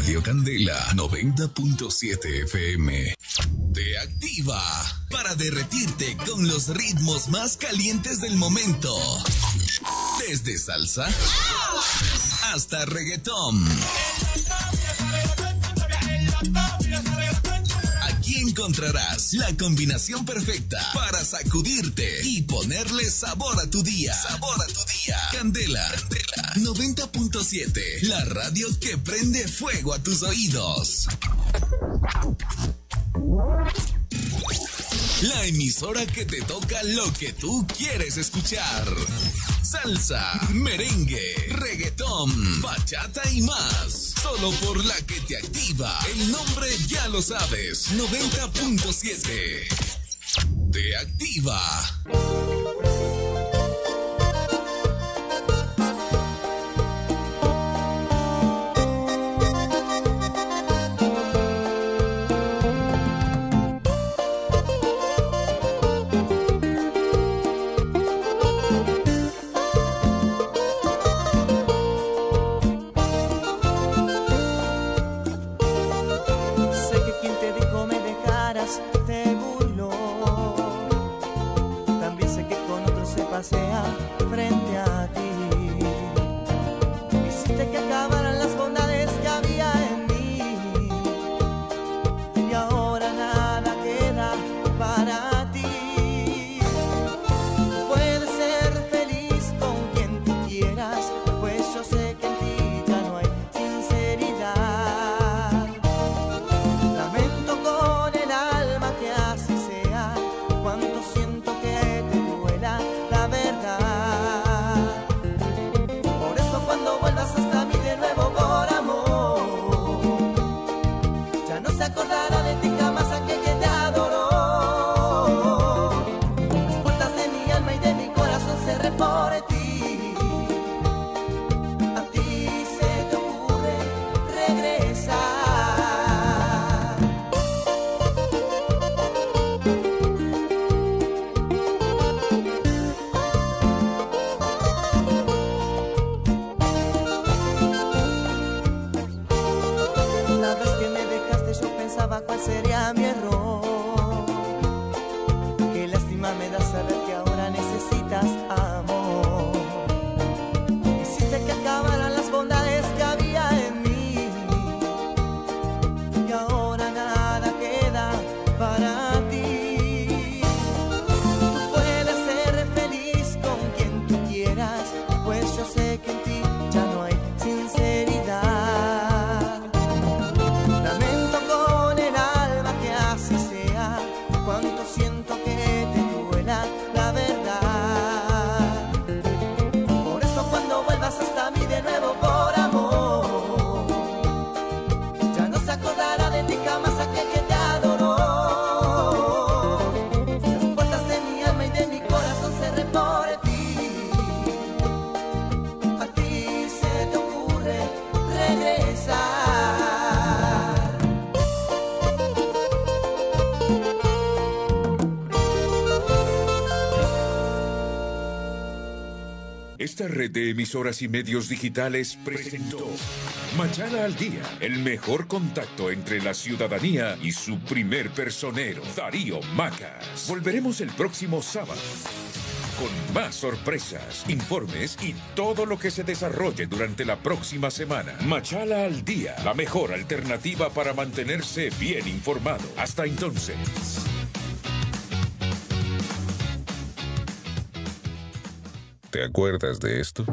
Radio Candela 90.7 FM te activa para derretirte con los ritmos más calientes del momento. Desde salsa hasta reggaetón. Aquí encontrarás la combinación perfecta para sacudirte y ponerle sabor a tu día. Sabor a tu día. Candela 90.7, la radio que prende fuego a tus oídos. La emisora que te toca lo que tú quieres escuchar. Salsa, merengue, reggaetón, bachata y más. Solo por la que te activa. El nombre ya lo sabes. 90.7. Te activa. Frente a ti, hiciste que acabaran las bondades que había en mí, y ahora nada queda para ti. Puedes ser feliz con quien tú quieras, pues yo sé que en ti ya no hay sinceridad. Lamento con el alma que así sea, cuánto siento que te duela la verdad. Por eso cuando vuelvas hasta mí de nuevo por amor, ya no se acordará de ti jamás aquel que te adoró. Las puertas de mi alma y de mi corazón cerré por ti. A ti se te ocurre regresar. ¿Cuál sería mi error? Qué lástima me da saber que ahora necesitas amor. Hiciste que acabaran las bondades que había en mí, y ahora nada queda para ti. Tú puedes ser feliz con quien tú quieras, pues yo sé que en ti ya no hay sinceridad. Cuánto siento que te duela la verdad. Por eso cuando vuelvas hasta mí de nuevo por amor, ya no se acordará de ti jamás aquel que te adoró. Las puertas de mi alma y de mi corazón cerré por ti. A ti se te ocurre regresar. Esta red de emisoras y medios digitales presentó Machala al Día, el mejor contacto entre la ciudadanía y su primer personero, Darío Macas. Volveremos el próximo sábado con más sorpresas, informes y todo lo que se desarrolle durante la próxima semana. Machala al Día, la mejor alternativa para mantenerse bien informado. Hasta entonces. ¿Te acuerdas de esto?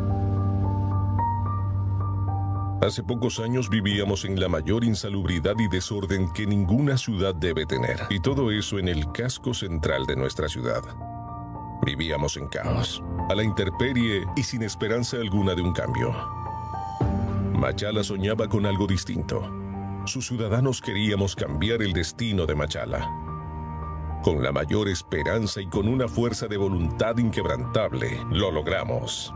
Hace pocos años vivíamos en la mayor insalubridad y desorden que ninguna ciudad debe tener. Y todo eso en el casco central de nuestra ciudad. Vivíamos en caos, a la intemperie y sin esperanza alguna de un cambio. Machala soñaba con algo distinto. Sus ciudadanos queríamos cambiar el destino de Machala. Con la mayor esperanza y con una fuerza de voluntad inquebrantable, lo logramos.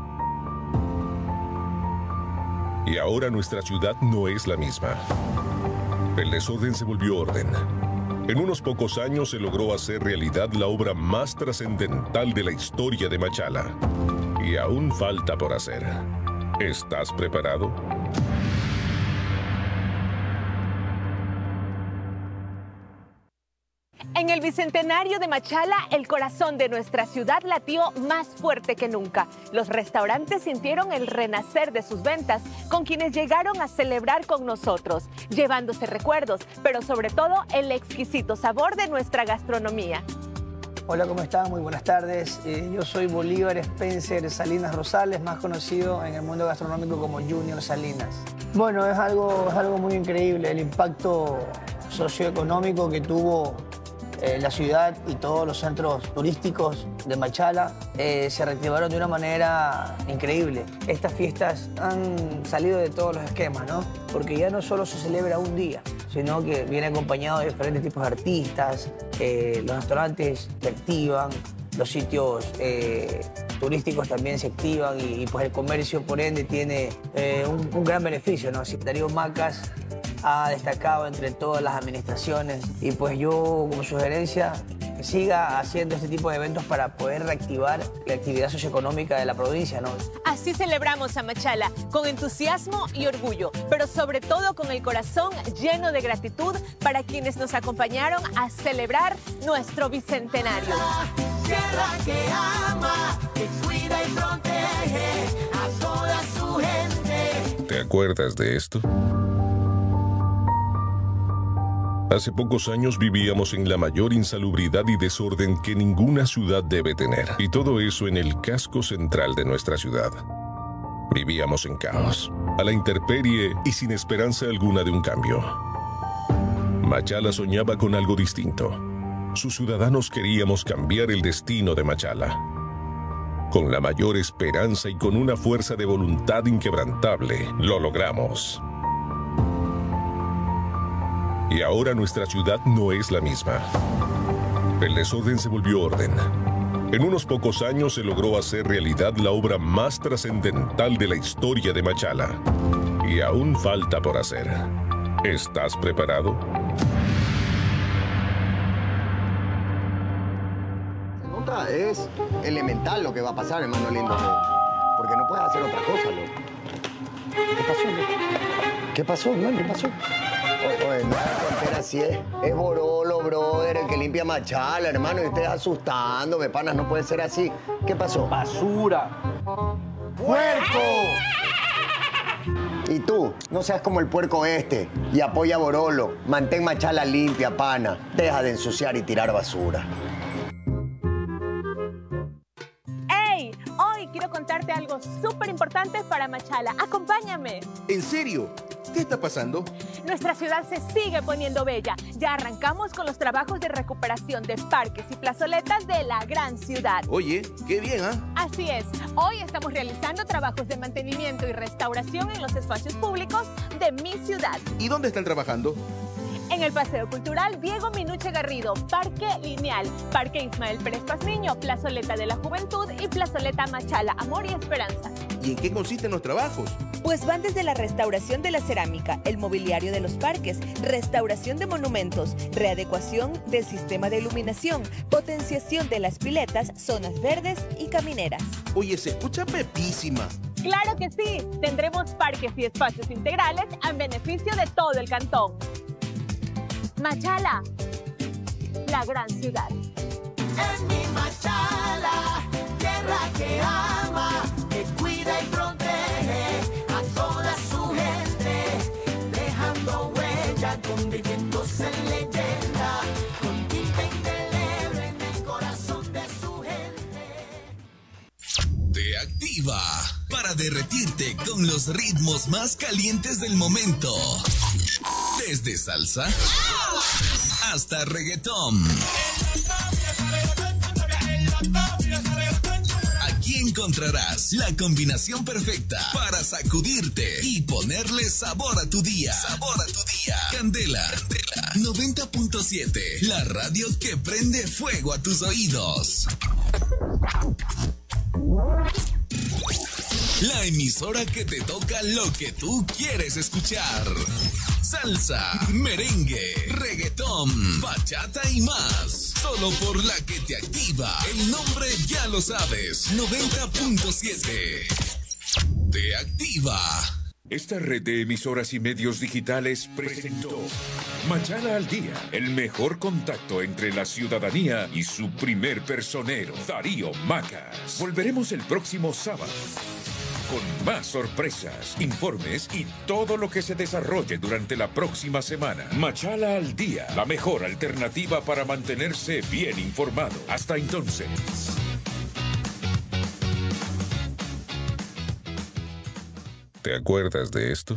Y ahora nuestra ciudad no es la misma. El desorden se volvió orden. En unos pocos años se logró hacer realidad la obra más trascendental de la historia de Machala. Y aún falta por hacer. ¿Estás preparado? el bicentenario de Machala, el corazón de nuestra ciudad latió más fuerte que nunca. Los restaurantes sintieron el renacer de sus ventas, con quienes llegaron a celebrar con nosotros, llevándose recuerdos, pero sobre todo el exquisito sabor de nuestra gastronomía. Hola, ¿cómo están? Muy buenas tardes. Yo soy Bolívar Spencer Salinas Rosales, más conocido en el mundo gastronómico como Junior Salinas. Bueno, es algo muy increíble el impacto socioeconómico que tuvo la ciudad y todos los centros turísticos de Machala se reactivaron de una manera increíble. Estas fiestas han salido de todos los esquemas, ¿no? Porque ya no solo se celebra un día, sino que viene acompañado de diferentes tipos de artistas, los restaurantes se activan, los sitios turísticos también se activan y pues el comercio, por ende, tiene un gran beneficio, ¿no? Así, Darío Macas ha destacado entre todas las administraciones y pues yo como sugerencia que siga haciendo este tipo de eventos para poder reactivar la actividad socioeconómica de la provincia, ¿no? Así celebramos a Machala, con entusiasmo y orgullo, pero sobre todo con el corazón lleno de gratitud para quienes nos acompañaron a celebrar nuestro bicentenario. Tierra que ama, que cuida y protege a toda su gente. ¿Te acuerdas de esto? Hace pocos años vivíamos en la mayor insalubridad y desorden que ninguna ciudad debe tener. Y todo eso en el casco central de nuestra ciudad. Vivíamos en caos, a la intemperie y sin esperanza alguna de un cambio. Machala soñaba con algo distinto. Sus ciudadanos queríamos cambiar el destino de Machala. Con la mayor esperanza y con una fuerza de voluntad inquebrantable, lo logramos. Y ahora nuestra ciudad no es la misma. El desorden se volvió orden. En unos pocos años se logró hacer realidad la obra más trascendental de la historia de Machala. Y aún falta por hacer. ¿Estás preparado? Es elemental lo que va a pasar, hermano lindo. Porque no puedes hacer otra cosa, loco. ¿Qué pasó, loco? ¿Qué pasó, hermano? ¿Qué pasó? Oye, no es así es Borolo, brother, el que limpia Machala, hermano, y ustedes asustándome, panas, no puede ser así. ¿Qué pasó? ¡Basura! ¡Puerco! Y tú, no seas como el puerco este y apoya a Borolo. Mantén Machala limpia, pana. Deja de ensuciar y tirar basura. Quiero contarte algo súper importante para Machala. ¡Acompáñame! ¿En serio? ¿Qué está pasando? Nuestra ciudad se sigue poniendo bella. Ya arrancamos con los trabajos de recuperación de parques y plazoletas de la gran ciudad. Oye, qué bien, ¿ah? Así es. Hoy estamos realizando trabajos de mantenimiento y restauración en los espacios públicos de mi ciudad. ¿Y dónde están trabajando? En el Paseo Cultural Diego Minuche Garrido, Parque Lineal, Parque Ismael Pérez Pazmiño, Plazoleta de la Juventud y Plazoleta Machala, Amor y Esperanza. ¿Y en qué consisten los trabajos? Pues van desde la restauración de la cerámica, el mobiliario de los parques, restauración de monumentos, readecuación del sistema de iluminación, potenciación de las piletas, zonas verdes y camineras. Oye, se escucha pepísima. ¡Claro que sí! Tendremos parques y espacios integrales en beneficio de todo el cantón. Machala, la gran ciudad. En mi Machala, tierra que ama, que cuida y protege a toda su gente, dejando huella, convirtiéndose en leyenda, con tinta indeleble en el corazón de su gente. Te activa para derretirte con los ritmos más calientes del momento. Desde salsa hasta reggaetón. Aquí encontrarás la combinación perfecta para sacudirte y ponerle sabor a tu día. Sabor a tu día. Candela 90.7, la radio que prende fuego a tus oídos. La emisora que te toca lo que tú quieres escuchar. Salsa, merengue, reggaetón, bachata y más. Solo por la que te activa. El nombre ya lo sabes. 90.7. Te activa. Esta red de emisoras y medios digitales presentó Machala al Día, el mejor contacto entre la ciudadanía y su primer personero, Darío Macas. Volveremos el próximo sábado con más sorpresas, informes y todo lo que se desarrolle durante la próxima semana. Machala al Día, la mejor alternativa para mantenerse bien informado. Hasta entonces. ¿Te acuerdas de esto?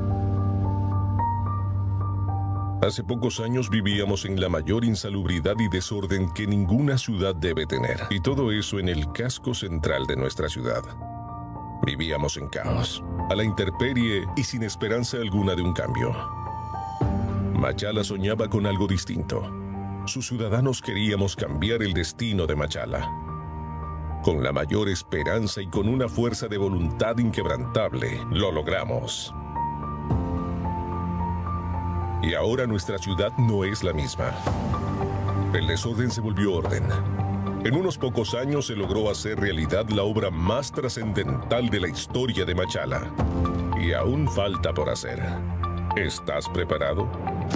Hace pocos años vivíamos en la mayor insalubridad y desorden que ninguna ciudad debe tener. Y todo eso en el casco central de nuestra ciudad. Vivíamos en caos, a la intemperie y sin esperanza alguna de un cambio. Machala soñaba con algo distinto. Sus ciudadanos queríamos cambiar el destino de Machala. Con la mayor esperanza y con una fuerza de voluntad inquebrantable, lo logramos. Y ahora nuestra ciudad no es la misma. El desorden se volvió orden. En unos pocos años se logró hacer realidad la obra más trascendental de la historia de Machala. Y aún falta por hacer. ¿Estás preparado?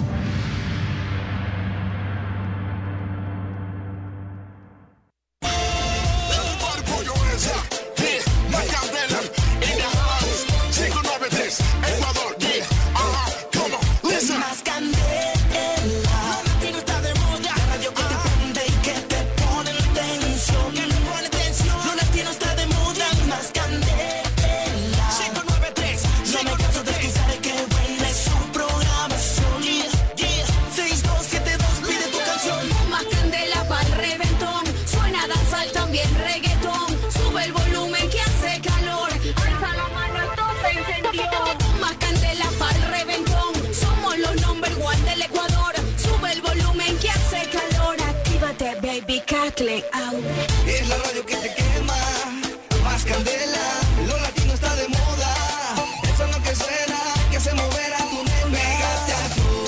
Es la radio que te quema, más candela, lo latino está de moda, eso es lo que suena, que hace mover a tu nena. Pégate al flow,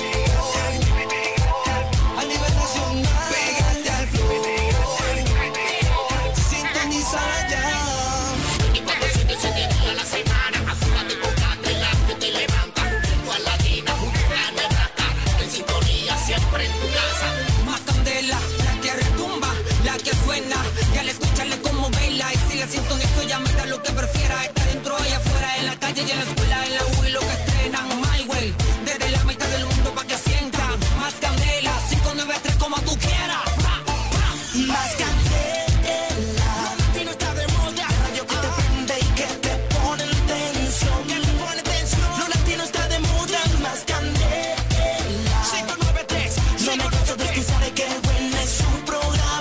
a nivel nacional, pégate al flow, sintoniza ya. Y cuando se día a la semana, azúrate con candela que te levanta, junto a latina, junto a la nebraca, en sintonía siempre en tu casa. Más candela, la que retumba, la que suena, y al escucharle como baila, y si la siento en esto ya me da lo que prefiera, está dentro y afuera, en la calle y en la escuela, en la U y lo que estrenan, my way, desde la mitad del mundo pa' que sientan, más candela, 593 como tú quieras, más candela, lo latino está de moda, la radio que te prende y que te pone en tensión, que le pone tensión, lo latino está de moda, más candela, 593, no me canso de escuchar que buena es su programa.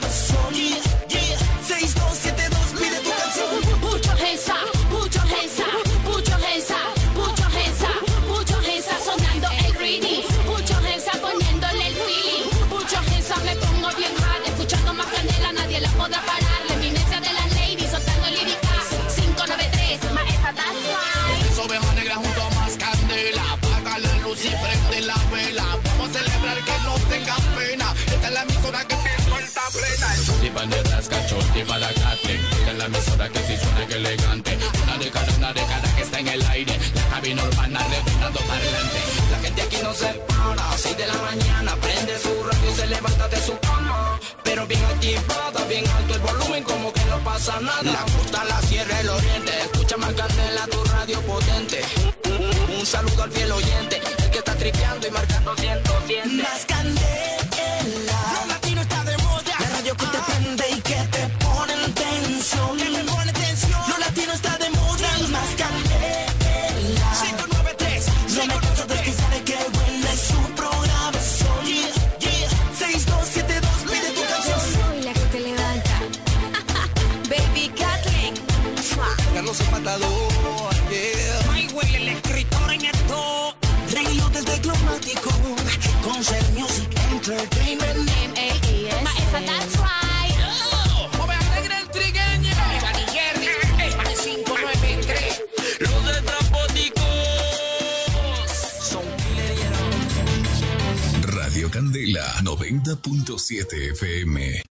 Si prende la vela, vamos a celebrar que no tengan pena. Esta es la emisora que te suelta plena. Y para detrás, cachote para Catlin. Esta es la emisora que sí suena que elegante. Una década que está en el aire. La cabina urbana reventando para adelante. La gente aquí no se para. 6 de la mañana prende su radio, se levanta de su cama. Pero bien activada, bien alto el volumen, como que no pasa nada. La costa, la sierra, el oriente. Escucha más candela, tu radio potente. Un saludo al fiel oyente, el que está tripeando y marcando 100. Más candela, lo latino está de moda, la radio que te prende y que te pone en tensión, que te pone tensión, lo latino está de moda, más candela, 593, no me canso de escuchar que buena es su programación, 6272, pide tu canción. Soy la que te levanta, Baby Kathleen, Carlos Empatador, yeah. My way, el escritor en esto. Reguillo desde Cromático, Concert Music Entertainment, M.A.E.S. Maestra, that's right. Joven alegre el trigueño, Dani Jerry, 593. Los de Trapóticos son Radio Candela 90.7 FM.